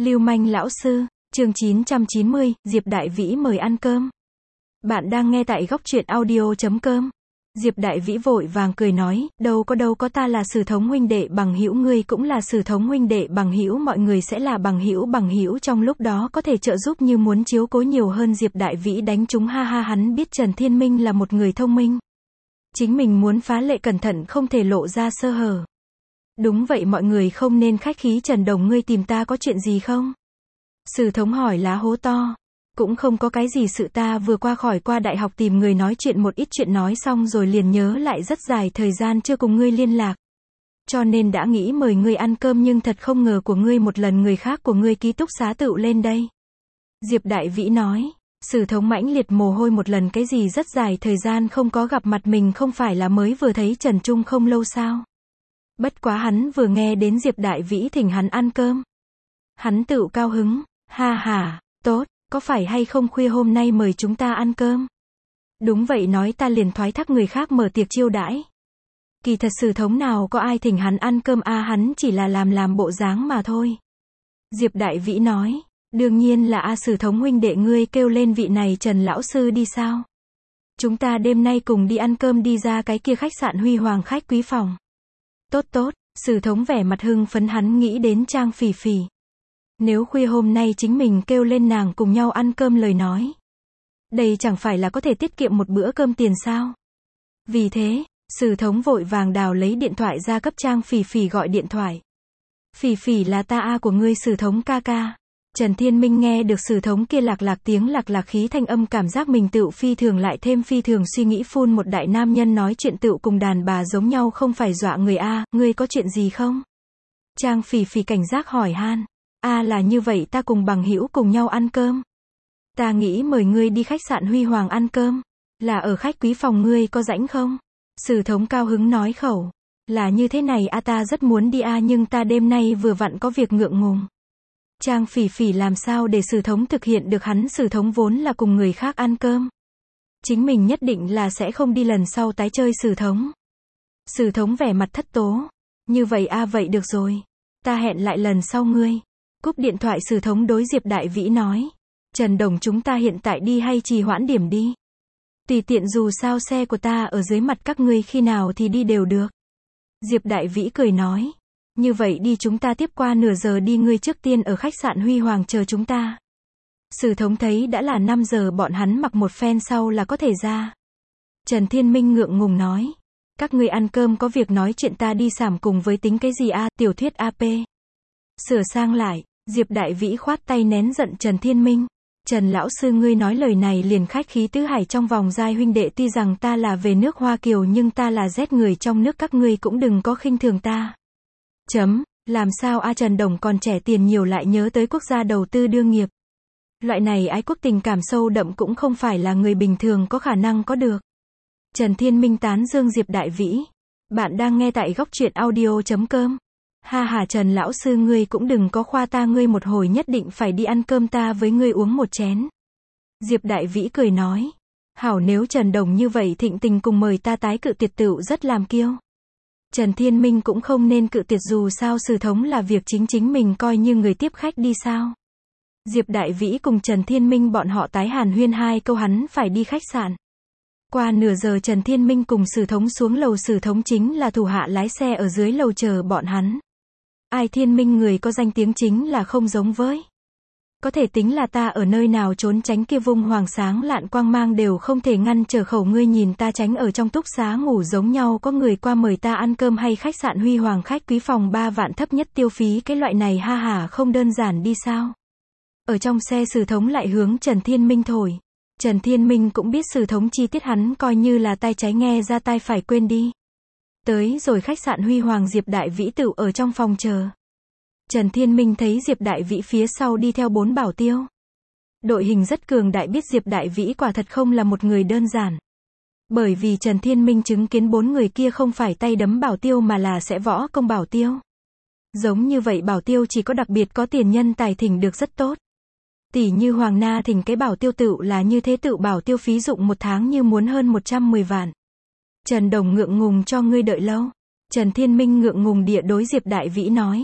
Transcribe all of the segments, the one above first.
Lưu manh lão sư, chương 990, Diệp Đại Vĩ mời ăn cơm. Bạn đang nghe tại góc truyện audio.com. Diệp Đại Vĩ vội vàng cười nói, đâu có ta là Sử Thống huynh đệ bằng hữu, ngươi cũng là Sử Thống huynh đệ bằng hữu, mọi người sẽ là bằng hữu trong lúc đó có thể trợ giúp như muốn chiếu cố nhiều hơn. Diệp Đại Vĩ đánh trúng ha ha, hắn biết Trần Thiên Minh là một người thông minh. Chính mình muốn phá lệ cẩn thận, không thể lộ ra sơ hở. Đúng vậy, mọi người không nên khách khí. Trần Đồng, ngươi tìm ta có chuyện gì không? Sử Thống hỏi lá hố to. Cũng không có cái gì, sự ta vừa qua đại học tìm người nói chuyện một ít chuyện, nói xong rồi liền nhớ lại rất dài thời gian chưa cùng ngươi liên lạc. Cho nên đã nghĩ mời ngươi ăn cơm, nhưng thật không ngờ của ngươi một lần người khác của ngươi ký túc xá tựu lên đây. Diệp Đại Vĩ nói. Sử Thống mãnh liệt mồ hôi, một lần cái gì rất dài thời gian không có gặp mặt, mình không phải là mới vừa thấy Trần Trung không lâu sao? Bất quá hắn vừa nghe đến Diệp Đại Vĩ thỉnh hắn ăn cơm, hắn tựu cao hứng, ha ha, tốt, có phải hay không khuya hôm nay mời chúng ta ăn cơm? Đúng vậy, nói ta liền thoái thác người khác mở tiệc chiêu đãi. Kỳ thật Sử Thống nào có ai thỉnh hắn ăn cơm a, hắn chỉ là làm bộ dáng mà thôi. Diệp Đại Vĩ nói, đương nhiên là Sử Thống huynh đệ, ngươi kêu lên vị này Trần lão sư đi sao? Chúng ta đêm nay cùng đi ăn cơm, đi ra cái kia khách sạn Huy Hoàng khách quý phòng. Tốt, Sử Thống vẻ mặt hưng phấn, hắn nghĩ đến Trang Phỉ Phỉ. Nếu khuya hôm nay chính mình kêu lên nàng cùng nhau ăn cơm lời nói, đây chẳng phải là có thể tiết kiệm một bữa cơm tiền sao? Vì thế, Sử Thống vội vàng đào lấy điện thoại ra cấp Trang Phỉ Phỉ gọi điện thoại. Phỉ Phỉ, là ta của ngươi Sử Thống ca ca. Trần Thiên Minh nghe được Sử Thống kia lạc khí thanh âm, cảm giác mình tựu phi thường, lại thêm phi thường suy nghĩ, phun một đại nam nhân nói chuyện tựu cùng đàn bà giống nhau, không phải dọa người a, ngươi có chuyện gì không? Trang Phỉ Phỉ cảnh giác hỏi han. Là như vậy, ta cùng bằng hữu cùng nhau ăn cơm. Ta nghĩ mời ngươi đi khách sạn Huy Hoàng ăn cơm. Là ở khách quý phòng, ngươi có rảnh không? Sử Thống cao hứng nói khẩu. Là như thế này ta rất muốn đi nhưng ta đêm nay vừa vặn có việc ngượng ngùng. Trang Phỉ Phỉ làm sao để Sử Thống thực hiện được, hắn Sử Thống vốn là cùng người khác ăn cơm. Chính mình nhất định là sẽ không đi lần sau tái chơi Sử Thống. Sử Thống vẻ mặt thất tố. Như vậy vậy được rồi. Ta hẹn lại lần sau ngươi. Cúp điện thoại, Sử Thống đối Diệp Đại Vĩ nói. Trần Đồng, chúng ta hiện tại đi hay trì hoãn điểm đi? Tùy tiện, dù sao xe của ta ở dưới mặt, các ngươi khi nào thì đi đều được. Diệp Đại Vĩ cười nói. Như vậy đi, chúng ta tiếp qua nửa giờ đi, ngươi trước tiên ở khách sạn Huy Hoàng chờ chúng ta. Sử Thống thấy đã là 5 giờ, bọn hắn mặc một phen sau là có thể ra. Trần Thiên Minh ngượng ngùng nói. Các ngươi ăn cơm có việc nói chuyện, ta đi sảm cùng với tính cái gì tiểu thuyết AP. Sửa sang lại, Diệp Đại Vĩ khoát tay nén giận Trần Thiên Minh. Trần lão sư, ngươi nói lời này liền khách khí, tứ hải trong vòng giai huynh đệ, tuy rằng ta là về nước Hoa Kiều nhưng ta là Z người trong nước, các ngươi cũng đừng có khinh thường ta. Làm sao Trần Đồng còn trẻ, tiền nhiều, lại nhớ tới quốc gia đầu tư đương nghiệp. Loại này ái quốc tình cảm sâu đậm cũng không phải là người bình thường có khả năng có được. Trần Thiên Minh tán dương Diệp Đại Vĩ. Bạn đang nghe tại góc truyện audio.com. Ha ha, Trần lão sư, ngươi cũng đừng có khoa ta, ngươi một hồi nhất định phải đi ăn cơm, ta với ngươi uống một chén. Diệp Đại Vĩ cười nói. Hảo, nếu Trần Đồng như vậy thịnh tình cùng mời ta tái cự tuyệt tựu rất làm kiêu. Trần Thiên Minh cũng không nên cự tuyệt, dù sao Sử Thống là việc chính mình coi như người tiếp khách đi sao. Diệp Đại Vĩ cùng Trần Thiên Minh bọn họ tái hàn huyên 2 câu, hắn phải đi khách sạn. Qua nửa giờ, Trần Thiên Minh cùng Sử Thống xuống lầu, Sử Thống chính là thủ hạ lái xe ở dưới lầu chờ bọn hắn. Thiên Minh người có danh tiếng chính là không giống với. Có thể tính là ta ở nơi nào trốn tránh, kia vung hoàng sáng lạn quang mang đều không thể ngăn trở khẩu, ngươi nhìn ta tránh ở trong túc xá ngủ giống nhau, có người qua mời ta ăn cơm hay khách sạn Huy Hoàng khách quý phòng 3 vạn thấp nhất tiêu phí, cái loại này ha hả không đơn giản đi sao? Ở trong xe, Sử Thống lại hướng Trần Thiên Minh thổi. Trần Thiên Minh cũng biết Sử Thống chi tiết, hắn coi như là tai trái nghe ra tai phải quên đi. Tới rồi khách sạn Huy Hoàng, Diệp Đại Vĩ tựu ở trong phòng chờ. Trần Thiên Minh thấy Diệp Đại Vĩ phía sau đi theo 4 bảo tiêu. Đội hình rất cường đại, biết Diệp Đại Vĩ quả thật không là một người đơn giản. Bởi vì Trần Thiên Minh chứng kiến 4 người kia không phải tay đấm bảo tiêu mà là sẽ võ công bảo tiêu. Giống như vậy bảo tiêu chỉ có đặc biệt có tiền nhân tài thỉnh được rất tốt. Tỷ như Hoàng Na thỉnh cái bảo tiêu tựu là như thế, tựu bảo tiêu phí dụng một tháng như muốn hơn 110 vạn. Trần Đồng, ngượng ngùng cho ngươi đợi lâu. Trần Thiên Minh ngượng ngùng địa đối Diệp Đại Vĩ nói.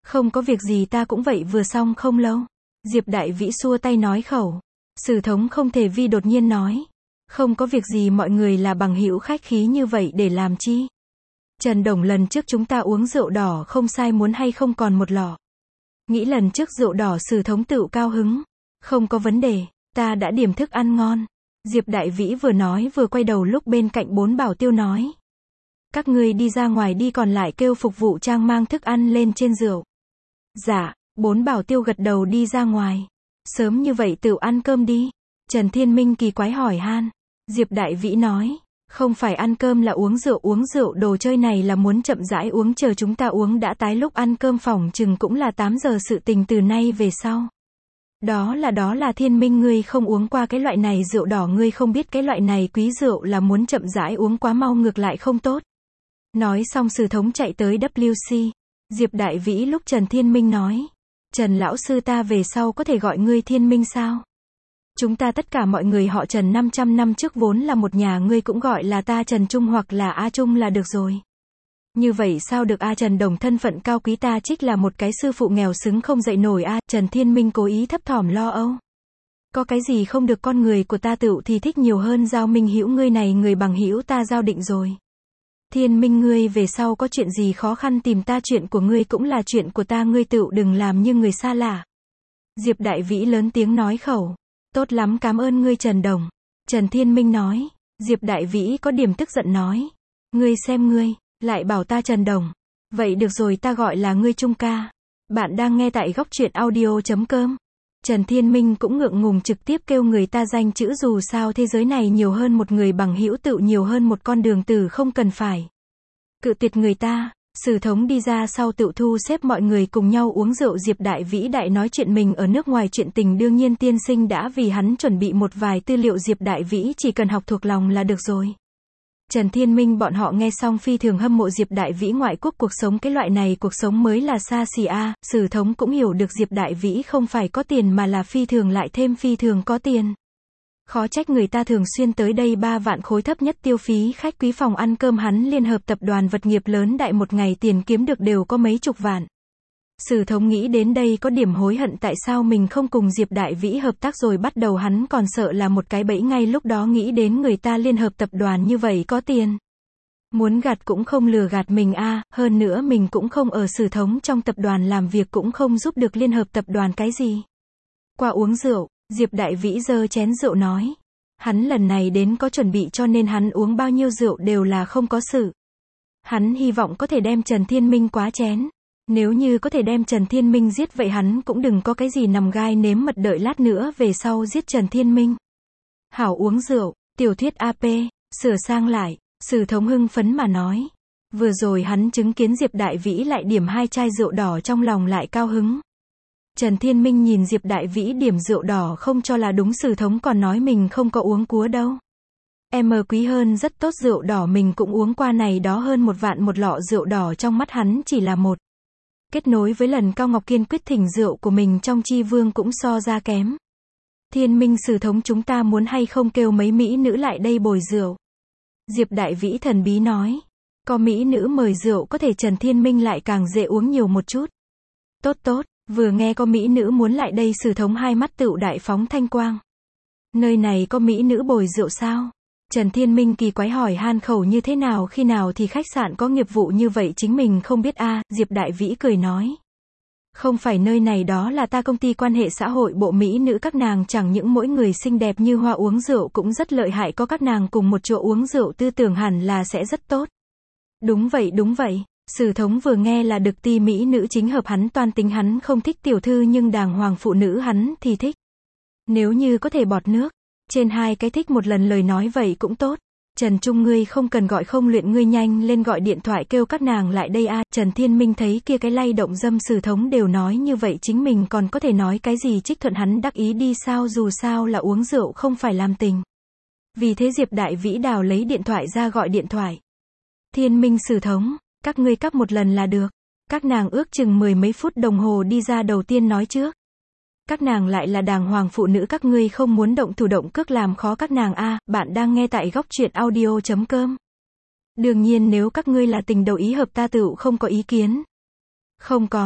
Không có việc gì, ta cũng vậy, vừa xong không lâu. Diệp Đại Vĩ xua tay nói khẩu. Sử thống không thể vi đột nhiên nói. Không có việc gì, mọi người là bằng hữu, khách khí như vậy để làm chi? Trần Đồng, lần trước chúng ta uống rượu đỏ không sai, muốn hay không còn một lọ? Nghĩ lần trước rượu đỏ Sử thống tựu cao hứng. Không có vấn đề, ta đã điểm thức ăn ngon. Diệp Đại Vĩ vừa nói vừa quay đầu lúc bên cạnh 4 bảo tiêu nói. Các ngươi đi ra ngoài đi, còn lại kêu phục vụ Trang mang thức ăn lên trên rượu. Dạ, 4 bảo tiêu gật đầu đi ra ngoài. Sớm như vậy tựu ăn cơm đi. Trần Thiên Minh kỳ quái hỏi han. Diệp Đại Vĩ nói. Không phải ăn cơm là uống rượu, đồ chơi này là muốn chậm rãi uống, chờ chúng ta uống đã tái, lúc ăn cơm phỏng chừng cũng là 8 giờ sự tình từ nay về sau. Đó là Thiên Minh, ngươi không uống qua cái loại này rượu đỏ, ngươi không biết cái loại này quý rượu là muốn chậm rãi uống, quá mau ngược lại không tốt. Nói xong Sử thống chạy tới WC. Diệp Đại Vĩ lúc Trần Thiên Minh nói. Trần lão sư, ta về sau có thể gọi ngươi Thiên Minh sao? Chúng ta tất cả mọi người họ Trần 500 năm trước vốn là một nhà, ngươi cũng gọi là ta Trần Trung hoặc là A Trung là được rồi. Như vậy sao được a? Trần Đồng thân phận cao quý, ta trích là một cái sư phụ nghèo xứng không dậy nổi a. Trần Thiên Minh cố ý thấp thỏm lo âu. Có cái gì không được, con người của ta tựu thì thích nhiều hơn giao minh hữu, ngươi này người bằng hữu ta giao định rồi. Thiên Minh, ngươi về sau có chuyện gì khó khăn tìm ta, chuyện của ngươi cũng là chuyện của ta, ngươi tựu đừng làm như người xa lạ. Diệp Đại Vĩ lớn tiếng nói khẩu. Tốt lắm, cảm ơn ngươi Trần Đồng. Trần Thiên Minh nói. Diệp Đại Vĩ có điểm tức giận nói. Ngươi xem ngươi, lại bảo ta Trần Đồng. Vậy được rồi, ta gọi là ngươi Trung ca. Bạn đang nghe tại góc truyện audio.com. Trần Thiên Minh cũng ngượng ngùng trực tiếp kêu người ta danh chữ, dù sao thế giới này nhiều hơn một người bằng hữu tựu nhiều hơn một con đường tử, không cần phải cự tuyệt người ta. Sử thống đi ra sau tựu thu xếp mọi người cùng nhau uống rượu. Diệp Đại Vĩ đại nói chuyện mình ở nước ngoài chuyện tình, đương nhiên tiên sinh đã vì hắn chuẩn bị một vài tư liệu, Diệp Đại Vĩ chỉ cần học thuộc lòng là được rồi. Trần Thiên Minh bọn họ nghe xong phi thường hâm mộ Diệp Đại Vĩ ngoại quốc cuộc sống, cái loại này cuộc sống mới là xa xỉ a. Sử thống cũng hiểu được Diệp Đại Vĩ không phải có tiền mà là phi thường lại thêm phi thường có tiền. Khó trách người ta thường xuyên tới đây, 3 vạn khối thấp nhất tiêu phí khách quý phòng ăn cơm, hắn liên hợp tập đoàn vật nghiệp lớn đại, một ngày tiền kiếm được đều có mấy chục vạn. Sử thống nghĩ đến đây có điểm hối hận, tại sao mình không cùng Diệp Đại Vĩ hợp tác rồi, bắt đầu hắn còn sợ là một cái bẫy, ngay lúc đó nghĩ đến người ta liên hợp tập đoàn như vậy có tiền. Muốn gạt cũng không lừa gạt mình a, hơn nữa mình cũng không ở Sử thống trong tập đoàn làm việc, cũng không giúp được liên hợp tập đoàn cái gì. Qua uống rượu, Diệp Đại Vĩ giơ chén rượu nói. Hắn lần này đến có chuẩn bị cho nên hắn uống bao nhiêu rượu đều là không có sự. Hắn hy vọng có thể đem Trần Thiên Minh quá chén. Nếu như có thể đem Trần Thiên Minh giết vậy hắn cũng đừng có cái gì nằm gai nếm mật, đợi lát nữa về sau giết Trần Thiên Minh. Hảo uống rượu, tiểu thuyết AP, sửa sang lại, Sử thống hưng phấn mà nói. Vừa rồi hắn chứng kiến Diệp Đại Vĩ lại điểm 2 chai rượu đỏ, trong lòng lại cao hứng. Trần Thiên Minh nhìn Diệp Đại Vĩ điểm rượu đỏ không cho là đúng, Sử thống còn nói mình không có uống cúa đâu. Em quý hơn rất tốt, rượu đỏ mình cũng uống qua, này đó hơn 1 vạn một lọ rượu đỏ, trong mắt hắn chỉ là một. Kết nối với lần Cao Ngọc Kiên quyết thỉnh rượu của mình trong Chi Vương cũng so ra kém. Thiên Minh, Sử thống chúng ta muốn hay không kêu mấy mỹ nữ lại đây bồi rượu? Diệp Đại Vĩ thần bí nói. Có mỹ nữ mời rượu có thể Trần Thiên Minh lại càng dễ uống nhiều một chút. Tốt tốt, vừa nghe có mỹ nữ muốn lại đây, Sử thống hai mắt tựu đại phóng thanh quang. Nơi này có mỹ nữ bồi rượu sao? Trần Thiên Minh kỳ quái hỏi han khẩu, như thế nào, khi nào thì khách sạn có nghiệp vụ như vậy chính mình không biết a. Diệp Đại Vĩ cười nói. Không phải nơi này, đó là ta công ty quan hệ xã hội bộ mỹ nữ, các nàng chẳng những mỗi người xinh đẹp như hoa, uống rượu cũng rất lợi hại, có các nàng cùng một chỗ uống rượu tư tưởng hẳn là sẽ rất tốt. Đúng vậy đúng vậy. Sử thống vừa nghe là được, ti mỹ nữ chính hợp hắn, toan tính hắn không thích tiểu thư nhưng đàng hoàng phụ nữ hắn thì thích. Nếu như có thể bọt nước trên 2 cái thích một lần lời nói vậy cũng tốt. Trần Trung, ngươi không cần gọi không luyện, ngươi nhanh lên gọi điện thoại kêu các nàng lại đây a. Trần Thiên Minh thấy kia cái lay động dâm, Sử thống đều nói như vậy chính mình còn có thể nói cái gì, trích thuận hắn đắc ý đi sao, dù sao là uống rượu không phải làm tình. Vì thế Diệp Đại Vĩ đào lấy điện thoại ra gọi điện thoại. Thiên Minh, Sử thống, các ngươi cắp một lần là được. Các nàng ước chừng 10 mấy phút đồng hồ đi ra, đầu tiên nói trước. Các nàng lại là đàng hoàng phụ nữ, các ngươi không muốn động thủ động cước làm khó các nàng a. Bạn đang nghe tại góc truyện audio.com. Đương nhiên nếu các ngươi là tình đầu ý hợp ta tựu không có ý kiến. Không có.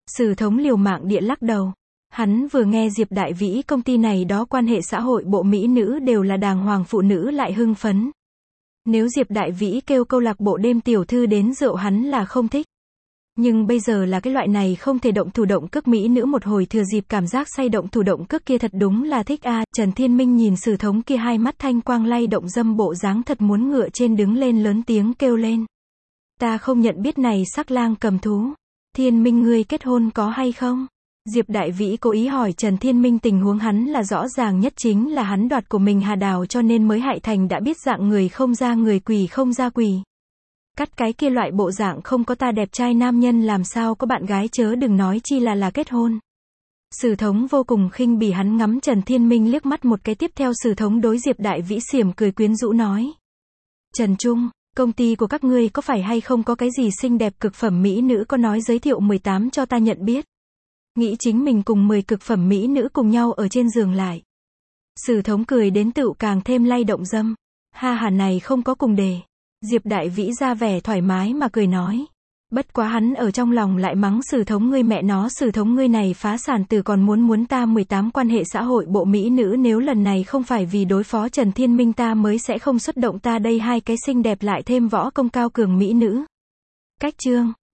Sử thống liều mạng địa lắc đầu. Hắn vừa nghe Diệp Đại Vĩ công ty này đó quan hệ xã hội bộ mỹ nữ đều là đàng hoàng phụ nữ lại hưng phấn. Nếu Diệp Đại Vĩ kêu câu lạc bộ đêm tiểu thư đến rượu hắn là không thích. Nhưng bây giờ là cái loại này không thể động thủ động cước mỹ nữ một hồi thừa dịp cảm giác say động thủ động cước kia thật đúng là thích a. Trần Thiên Minh nhìn Sử thống kia hai mắt thanh quang lay động dâm bộ dáng thật muốn ngựa trên đứng lên lớn tiếng kêu lên. Ta không nhận biết này sắc lang cầm thú. Thiên Minh ngươi kết hôn có hay không? Diệp Đại Vĩ cố ý hỏi Trần Thiên Minh tình huống hắn là rõ ràng nhất chính là hắn đoạt của mình Hà Đào cho nên mới hại thành đã biết dạng người không ra người quỷ không ra quỷ. Cắt cái kia loại bộ dạng không có ta đẹp trai nam nhân làm sao có bạn gái chớ đừng nói chi là kết hôn. Sử thống vô cùng khinh bỉ hắn ngắm Trần Thiên Minh liếc mắt một cái tiếp theo Sử thống đối Diệp Đại Vĩ xiểm cười quyến rũ nói. Trần Trung, công ty của các ngươi có phải hay không có cái gì xinh đẹp cực phẩm mỹ nữ có nói giới thiệu 18 cho ta nhận biết. Nghĩ chính mình cùng 10 cực phẩm mỹ nữ cùng nhau ở trên giường lại. Sử thống cười đến tựu càng thêm lay động dâm. Ha hà này không có cùng đề. Diệp Đại Vĩ ra vẻ thoải mái mà cười nói. Bất quá hắn ở trong lòng lại mắng Sử thống ngươi mẹ nó Sử thống ngươi này phá sản từ còn muốn ta 18 quan hệ xã hội bộ mỹ nữ nếu lần này không phải vì đối phó Trần Thiên Minh ta mới sẽ không xuất động ta đây hai cái xinh đẹp lại thêm võ công cao cường mỹ nữ. Cách chương.